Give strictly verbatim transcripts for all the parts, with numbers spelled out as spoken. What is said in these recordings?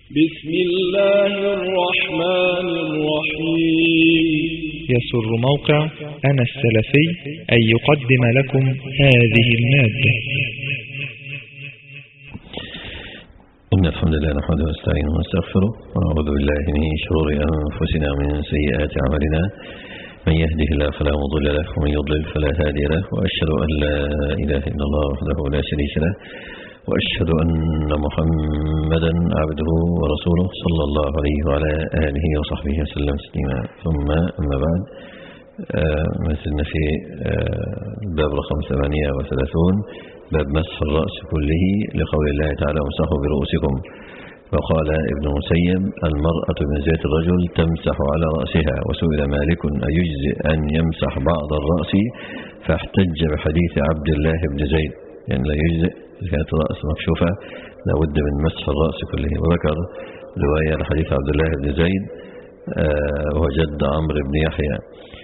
بسم الله الرحمن الرحيم. يسر موقع أنا السلفي أن يقدم لكم هذه المادة. إن الحمد لله نحمده ونستعينه ونستغفره ونعوذ بالله من شرور أنفسنا ومن سيئات أعمالنا، من يهده الله فلا مضل له ومن يضلل فلا هادي له، وأشهد أن لا إله إلا الله وحده لا شريك له، وأشهد أن محمدا عبده ورسوله صلى الله عليه وعلى آله وصحبه وسلم تسليما. ثم أما بعد، ما زلنا في الباب رقم ثمانية وثلاثون، باب مسح الرأس كله، لقول الله تعالى امسحوا برؤوسكم. وقال ابن مسيب: المرأة من زيت الرجل تمسح على رأسها. وسئل مالك: أيجزئ أن يمسح بعض الرأس؟ فاحتج بحديث عبد الله بن زيد، يعني لا يجزئ، كانت الرأس مكشوفة لابد من مسح الرأس كله. وذكر رواية لحديث عبد الله بن زيد وهو جد عمرو بن يحيى.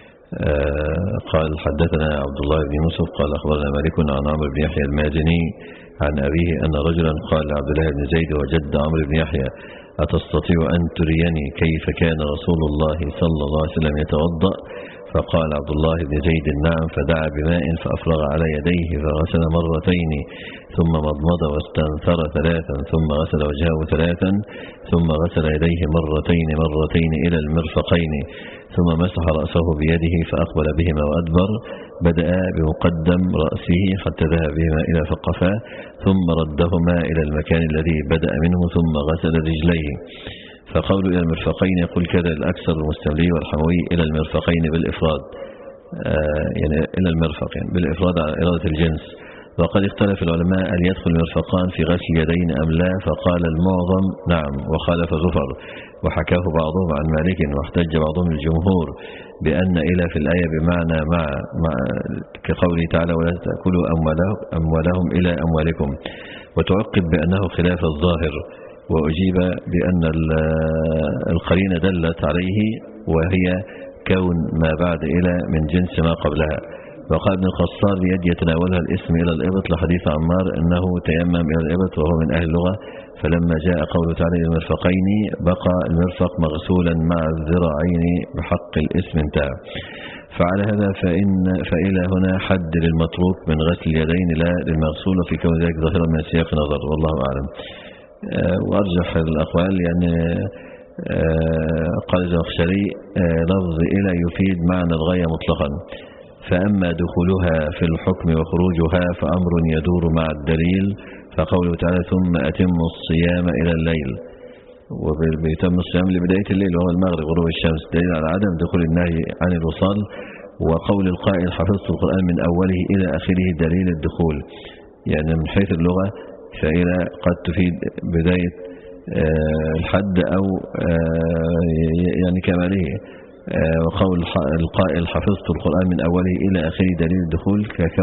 قال: حدثنا عبد الله بن يوسف قال أخبرنا مالك عن عمرو بن يحيى المازني عن أبيه أن رجلا قال لعبد الله بن زيد وجد عمرو بن يحيى: أتستطيع أن تريني كيف كان رسول الله صلى الله عليه وسلم يتوضأ؟ فقال عبد الله بن زيد: نعم. فدعا بماء فأفرغ على يديه فغسل مرتين، ثم مضمض واستنثر ثلاثا، ثم غسل وجهه ثلاثا، ثم غسل يديه مرتين مرتين إلى المرفقين، ثم مسح رأسه بيده فأقبل بهما وأدبر. بدأ بمقدم رأسه حتى ذهب بهما إلى فقفاه، ثم ردهما إلى المكان الذي بدأ منه، ثم غسل رجليه. فقول إلى المرفقين يقول كذا الأكثر المستملي والحموي إلى المرفقين بالإفراد، آه يعني إلى المرفق يعني بالإفراد على إرادة الجنس. وقد اختلف العلماء هل يدخل المرفقان في غسل يدين أم لا، فقال المعظم نعم، وخالف زفر، وحكاه بعضهم عن مالك، واحتج بعضهم الجمهور بأن إلى في الآية بمعنى مع, مع كقوله تعالى: ولا تأكلوا أموالهم, أموالهم إلى أموالكم، وتعقب بأنه خلاف الظاهر. وأجيب بأن القرينة دلت عليه، وهي كون ما بعد إلى من جنس ما قبلها. وقال ابن القصار: بيد يتناولها الاسم إلى الإبط، لحديث عمار أنه تيمم إلى الإبط وهو من أهل اللغة، فلما جاء قوله تعالى المرفقين بقى المرفق مغسولا مع الذراعين بحق الاسم انتهى. فعلى هذا فإن فإلى هنا حد للمتروك من غسل اليدين لا للمغسول، في كون ذلك ظاهرا من سياق نظر، والله أعلم. وأرجح الأقوال يعني قال الزمخشري: لفظ إلى يفيد معنى الغاية مطلقا، فأما دخولها في الحكم وخروجها فأمر يدور مع الدليل. فقوله تعالى: ثم أتم الصيام إلى الليل، وبيتم الصيام لبداية الليل وهو المغرب غروب الشمس، دليل على عدم دخول النهي عن الوصال. وقول القائل: حفظت القرآن من أوله إلى آخره، دليل الدخول، يعني من حيث اللغة فإلى قد تفيد بداية الحد أو يعني كماله. وقول القائل: حفظت القرآن من أوله إلى آخره، دليل الدخول،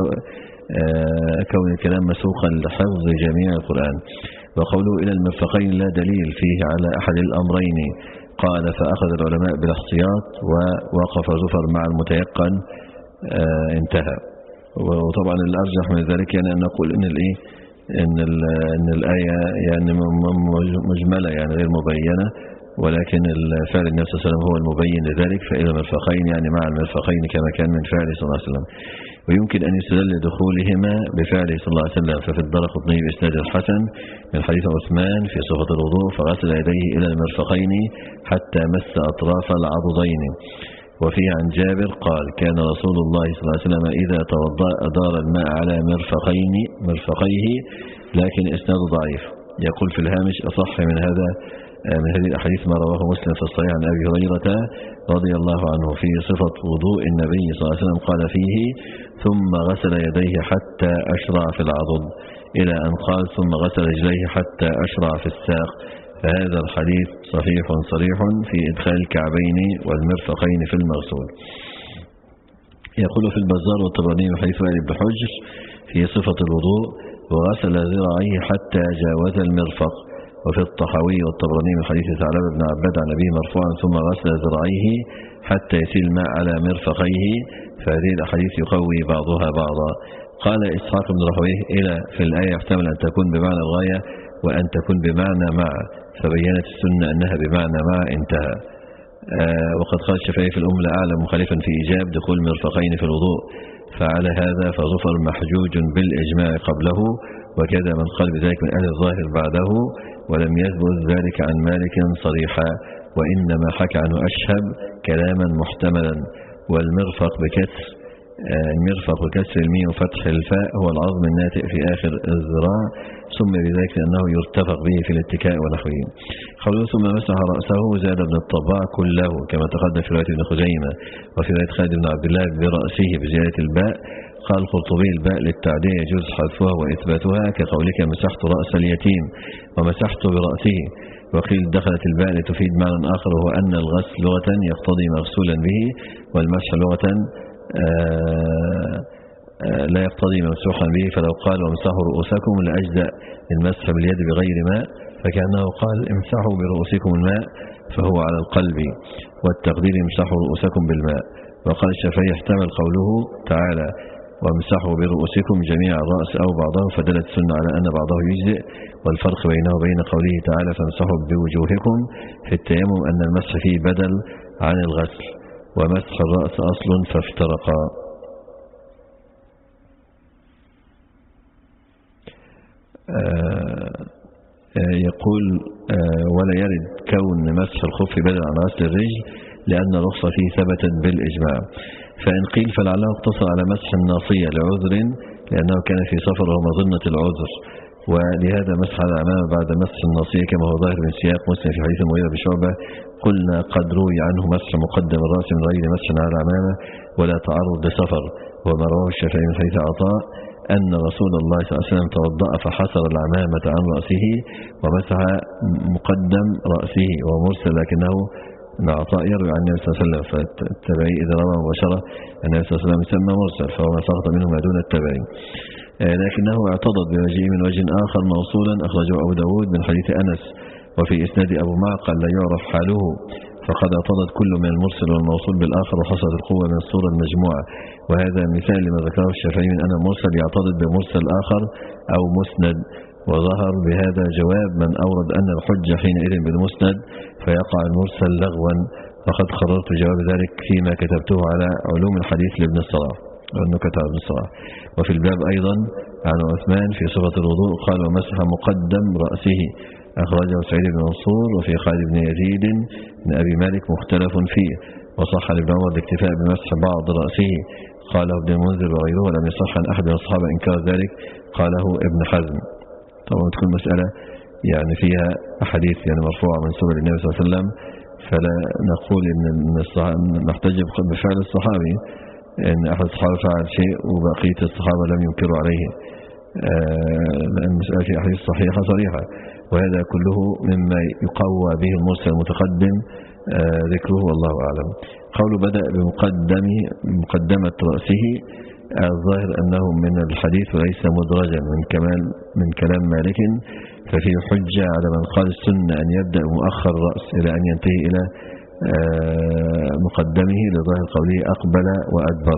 كون الكلام مسوقا لحفظ جميع القرآن. وقوله إلى المرفقين لا دليل فيه على أحد الأمرين. قال: فأخذ العلماء بالاحتياط ووقف زفر مع المتيقن، انتهى. وطبعا الأرجح من ذلك يعني أن نقول إن الإيه إن, إن الآية يعني مجملة يعني غير مبينة، ولكن الفعل النبي صلى الله عليه وسلم هو المبين لذلك، فإلى المرفقين يعني مع المرفقين كما كان من فعله صلى الله عليه وسلم. ويمكن أن يستدل دخولهما بفعله صلى الله عليه وسلم، ففي الدارقطني بإسناد الحسن من حديث عثمان في صفة الوضوء: فغسل يديه إلى المرفقين حتى مس أطراف العضدين. وفيه عن جابر قال: كان رسول الله صلى الله عليه وسلم إذا توضأ أدار الماء على مرفقين مرفقيه، لكن إسناد ضعيف. يقول في الهامش: أصح من هذا من هذه الأحاديث ما رواه مسلم في الصحيح عن أبي هريرة رضي الله عنه في صفة وضوء النبي صلى الله عليه وسلم، قال فيه: ثم غسل يديه حتى أشرع في العضد، إلى أن قال: ثم غسل رجليه حتى أشرع في الساق. فهذا الحديث صحيح صريح في إدخال الكعبين والمرفقين في المغسول. يقول في البزار والطبراني حديث وائل بن حجر في صفة الوضوء: وغسل ذراعيه حتى جاوز المرفق. وفي الطحاوي والطبراني من حديث ثعلبة بن عباد عن أبيه مرفوعا: ثم غسل ذراعيه حتى يسيل الماء على مرفقيه. فهذه الأحاديث يقوي بعضها بعضا. قال إسحاق بن راهويه: إلى في الآية يحتمل أن تكون بمعنى الغاية، وأن تكون بمعنى مع، فبينت السنة أنها بمعنى مع انتهى. آه وقد قال الشافعي في الأم الأعلى مخالفا في إيجاب دخول مرفقين في الوضوء، فعلى هذا فظفر محجوج بالإجماع قبله، وكذا من قال بذلك من أهل الظاهر بعده، ولم يثبت ذلك عن مالك صريحا، وإنما حكى عنه أشهب كلاما محتملا. والمرفق بكسر آه المرفق بكسر الميم وفتح الفاء هو العظم الناتئ في آخر الذراع، سمي بذلك لأنه يرتفق به في الاتكاء ونحوه. قوله ثم مسح رأسه زاد ابن الطباع كله كما تقدم في رواية ابن خزيمة، وفي رواية خالد بن عبد الله برأسه بزيادة الباء. قال القرطبي الباء للتعدية يجوز حذفها وإثباتها، كقولك مسحت رأس اليتيم ومسحت برأسه. وقيل دخلت الباء لتفيد معنى آخر، وهو أن الغسل لغة يقتضي مغسولا به، والمسح لغة آه آه لا يقتضي ممسوحا به، فلو قال وامسحوا رؤوسكم لأجزأ المسح باليد بغير ماء، فكأنه قال امسحوا برؤوسكم الماء فهو على القلب، والتقدير امسحوا رؤوسكم بالماء. وقال الشافعي احتمل قوله تعالى وامسحوا برؤوسكم جميع الرأس أو بعضه، فدلت السنة على أن بعضه يجزئ، والفرق بينه وبين قوله تعالى فامسحوا بوجوهكم في التيمم أن المسح فيه بدل عن الغسل، ومسح الرأس أصل فافترقا. آه يقول آه ولا يرد كون مسح الخف بدل عن غسل الرجل، لأن الرخصة فيه ثبتت بالإجماع. فإن قيل فلعله اقتصر على مسح الناصية لعذر، لأنه كان في سفر ومظنة العذر، ولهذا مسح على العمامة بعد مسح الناصية كما هو ظاهر من سياق مسلم في حديث المغيرة بشعبة. قلنا قد روي عنه مسح مقدم الرأس من غير مسح على العمامة ولا تعرض لسفر، وما رواه الشافعي من حديث عطاء أن رسول الله صلى الله عليه وسلم توضأ فحصر العمامة عن رأسه ومسح مقدم رأسه، ومرسل لكنه ابن عطاء يروي عن النبي صلى الله عليه وسلم، فالتبعي إذا روى مباشرة النبي صلى الله عليه وسلم يسمى مرسل، فهو ما سقط منه ما دون التبعي. لكنه اعتضد بوجهه من وجه آخر موصولا أخرجه أبو داود من حديث أنس، وفي إسناد أبو معقل لا يعرف حاله، فقد اعتضد كل من المرسل والموصول بالآخر، وحصلت القوة من الصورة المجموعة. وهذا مثال لما ذكره الشافعي من أن المرسل يعتضد بمرسل آخر أو مسند، وظهر بهذا جواب من أورد أن الحجة حينئذ بالمسند فيقع المرسل لغوا، فقد قررت جواب ذلك فيما كتبته على علوم الحديث لابن الصلاح والنكت على ابن الصلاح. وفي الباب أيضا عن عثمان في صفة الوضوء قال ومسح مقدم رأسه، أخرجه سعيد بن منصور. وفي خالد بن يزيد بن أبي مالك مختلف فيه، وصح لابن عمر الاكتفاء بمسح بعض رأسه، قاله ابن المنذر وغيره، ولم يصح عن أحد من الصحابة إنكار ذلك، قاله ابن حزم. طبعا تكون مسألة يعني فيها أحاديث يعني مرفوعة من سبل النبي صلى الله عليه وسلم، فلا نقول إن نحتج بفعل الصحابي إن أحد الصحابة فعل شيء وبقية الصحابة لم ينكروا عليه، لأن المسألة في أحاديث صحيحة صريحة، وهذا كله مما يقوى به المرسل المتقدم ذكره والله أعلم. قوله بدأ بمقدمه بمقدمة رأسه، الظاهر أنه من الحديث وليس مدرجا من كمال من كلام مالك، ففيه حجة على من قال السنة أن يبدأ مؤخر الرأس إلى أن ينتهي إلى مقدمه، لظاهر قوله أقبل وأدبر.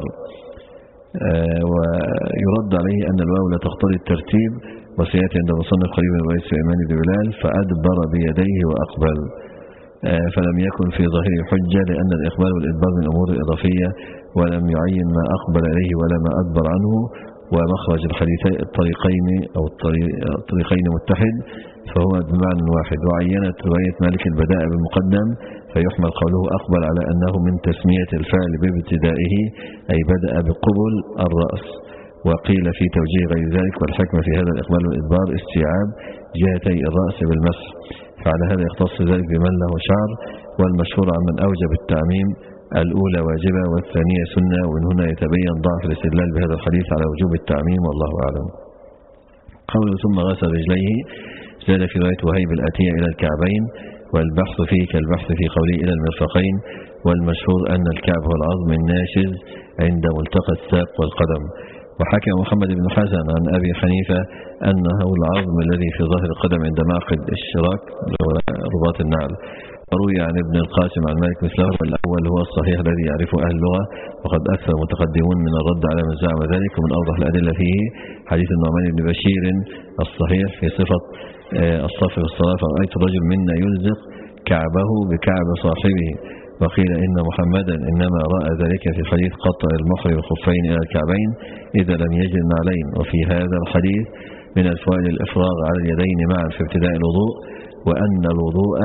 ويرد عليه أن الواو لا تقتضي الترتيب، وسيأتي عند مصنف قريب من رواية سليمان بن بلال فأدبر بيديه وأقبل، فلم يكن في ظاهره حجة، لأن الإقبال والإدبار من الأمور الإضافية، ولم يعين ما أقبل إليه ولا ما أدبر عنه، ومخرج الحديثين الطريقين أو الطريقين متحد فهو بمعنى واحد. وعينت رواية مالك البداء بالمقدم، فيحمل قوله أقبل على أنه من تسمية الفعل بابتدائه، أي بدأ بقبل الرأس. وقيل في توجيه غير ذلك، والحكمة في هذا الإقبال والإدبار استيعاب جهتي الرأس بالمسح، فعلى هذا يختص ذلك بمن له شعر، والمشهور عن من أوجب التعميم الأولى واجبة والثانية سنة، ومن هنا يتبين ضعف الاستدلال بهذا الحديث على وجوب التعميم والله أعلم. قوله ثم غسل رجليه، زاد في رواية وهيب الآتية إلى الكعبين، والبحث فيه كالبحث في قوله إلى المرفقين، والمشهور أن الكعب هو العظم الناشز عند ملتقى الساق والقدم. وحكى محمد بن حسن عن أبي حنيفة أنه العظم الذي في ظهر القدم عند معقد الشراك رباط النعل. وروي عن ابن القاسم عن مالك مثله، والأول هو الصحيح الذي يعرفه أهل اللغة، وقد أكثر المتقدمون من الرد على من زعم ذلك، ومن أوضح الأدلة فيه حديث النعمان بن بشير الصحيح في صفة الصف في الصلاة فرأيت الرجل منا يلزق كعبه بكعب صاحبه، وقيل إن محمدا إنما رأى ذلك في حديث قطع المحر الخفين إلى الكعبين إذا لم يجد نعلين. وفي هذا الحديث من الفوائد الإفراغ على اليدين معا في ابتداء الوضوء، وأن الوضوء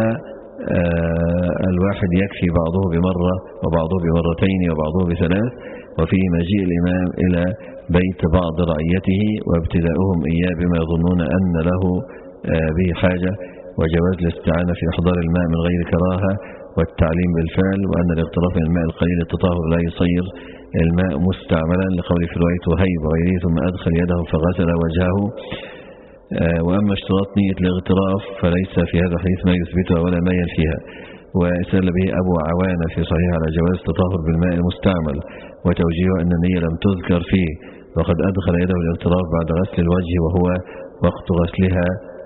الواحد يكفي بعضه بمرة وبعضه بمرتين وبعضه بثلاث. وفيه مجيء الإمام إلى بيت بعض رعيته وابتداؤهم إياه بما يظنون أن له به حاجة، وجواز الاستعانة في إحضار الماء من غير كراهة والتعليم بالفعل، وأن الاغتراف من الماء القليل التطهر لا يصير الماء مستعملا لقول في رواية وهيب وغيره ثم أدخل يده فغسل وجهه. وأما اشتراط نية الاغتراف فليس في هذا الحديث ما يثبتها ولا ما ينفيها، واستدل به أبو عوانة في صحيح على جواز التطهر بالماء المستعمل، وتوجيهه أن النية لم تذكر فيه، وقد أدخل يده الاغتراف بعد غسل الوجه وهو وقت غسلها.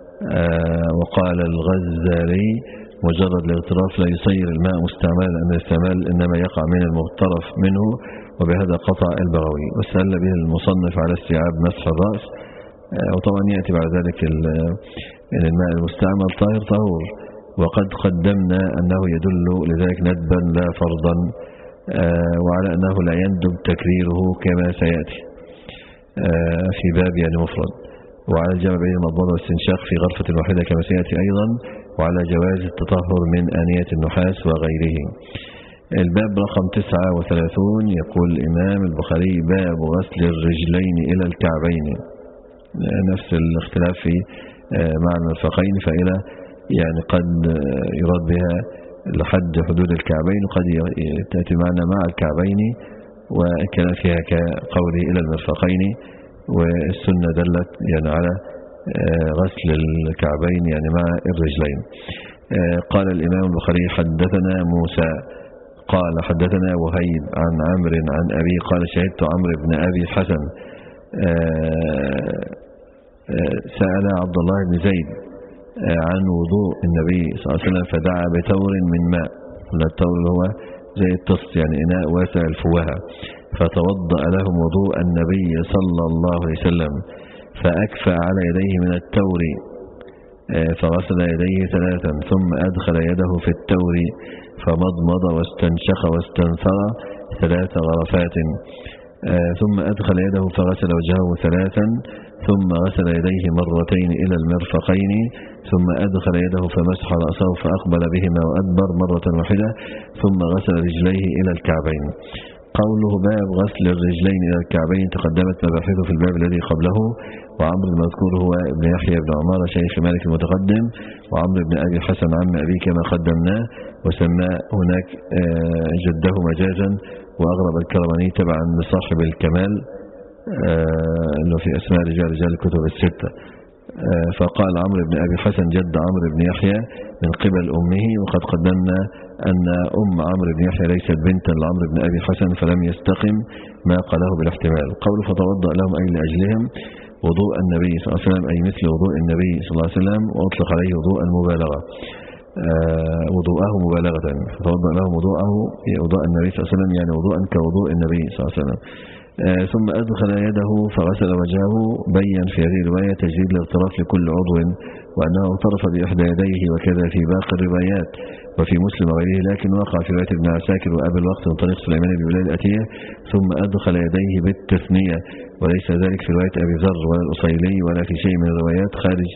وقال الغزالي مجرد الاغتراف لا يصير الماء مستعملا لأن الاستعمال إنما يقع من المغترف منه، وبهذا قطع البغوي. واستدل به المصنف على استيعاب مسح الرأس، وطبعا يأتي بعد ذلك الماء المستعمل طاهر طهور، وقد قدمنا أنه يدل لذلك ندبا لا فرضا، وعلى أنه لا يندب تكريره كما سيأتي في باب يعني مفرد، وعلى الجمع بين المضمضة والاستنشاق في غرفة واحدة كما سيأتي أيضا، وعلى جواز التطهر من آنية النحاس وغيره. الباب رقم تسعة وثلاثون يقول الإمام البخاري باب غسل الرجلين إلى الكعبين، نفس الاختلاف في معنى المرفقين، فإلى يعني قد يراد بها لحد حدود الكعبين، وقد تأتي معنا مع الكعبين، وكان فيها كقوله إلى المرفقين، والسنة دلت يعني على غسل الكعبين يعني مع الرجلين. قال الإمام البخاري حدثنا موسى قال حدثنا وهيب عن عمرو عن أبي قال شهدت عمرو بن أبي الحسن سأل عبد الله بن زيد عن وضوء النبي صلى الله عليه وسلم فدعا بتور من ماء، التور هو زي الطست يعني إناء واسع الفوهة، فتوضأ لهم وضوء النبي صلى الله عليه وسلم فأكفى على يديه من التور فغسل يديه ثلاثا ثم أدخل يده في التور فمضمض واستنشق واستنثر ثلاث غرفات ثم أدخل يده فغسل وجهه ثلاثا ثم غسل يديه مرتين إلى المرفقين ثم أدخل يده فمسح رأسه فأقبل بهما وأدبر مرة واحدة ثم غسل رجليه إلى الكعبين. قوله باب غسل الرجلين إلى الكعبين تقدمت مباحثه في الباب الذي قبله، وعمرو المذكور هو ابن يحيى بن عمارة شيخ مالك المتقدم، وعمرو بن أبي الحسن عم أبي كما قدمناه، وسمى هناك جده مجازا، وأغرب الكرماني تبعا لصاحب الكمال اللي في أسماء رجال رجال الكتب الستة، فقال عمرو بن أبي الحسن جد عمرو بن يحيى من قبل أمه، وقد قدمنا أن أم عمرو بن يحيى ليست بنتا لعمرو بن أبي الحسن فلم يستقم ما قاله بالاحتمال. قوله فتوضأ لهم أي لأجلهم وضوء النبي صلى الله عليه وسلم أي مثل وضوء النبي صلى الله عليه وسلم، وأطلق عليه وضوء المبالغة وضوءه مبالغة، فتوضأ لهم وضوءه وضوء النبي صلى الله عليه وسلم يعني وضوءا كوضوء النبي صلى الله عليه وسلم. ثم أدخل يده فغسل وجهه، بين في هذه الرواية تجديد الاغتراف لكل عضو، وأنه اغترف بإحدى يديه، وكذا في باقي الروايات وفي مسلم وغيره، لكن وقع في رواية ابن عساكر وأبي الوقت من طريق سليمان بن بلال الأتية ثم أدخل يديه بالتثنية، وليس ذلك في رواية أبي ذر ولا الأصيلي ولا في شيء من الروايات خارج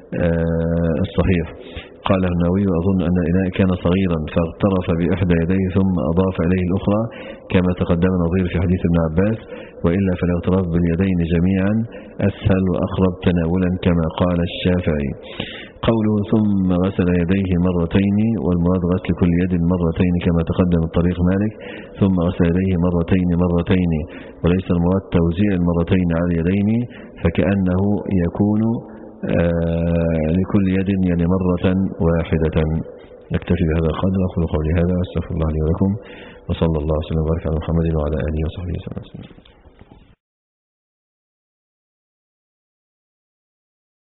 الصحيح. قال النووي وأظن أن الإناء كان صغيرا فاغترف بإحدى يديه ثم أضاف إليه الأخرى كما تقدم نظير في حديث ابن عباس، وإلا فالاغتراف باليدين جميعا أسهل وأقرب تناولا كما قال الشافعي. قوله ثم غسل يديه مرتين، والمراد غسل كل يد مرتين كما تقدم الطريق مالك، ثم غسل يديه مرتين مرتين، وليس المراد توزيع المرتين على اليدين، فكأنه يكون آه لكل يد يعني مرة واحدة. نكتفي بهذا القدر، أقول قولي هذا، أستغفر الله لي ولكم، وصلى الله وسلم وبارك على محمد وعلى آله وصحبه وسلم.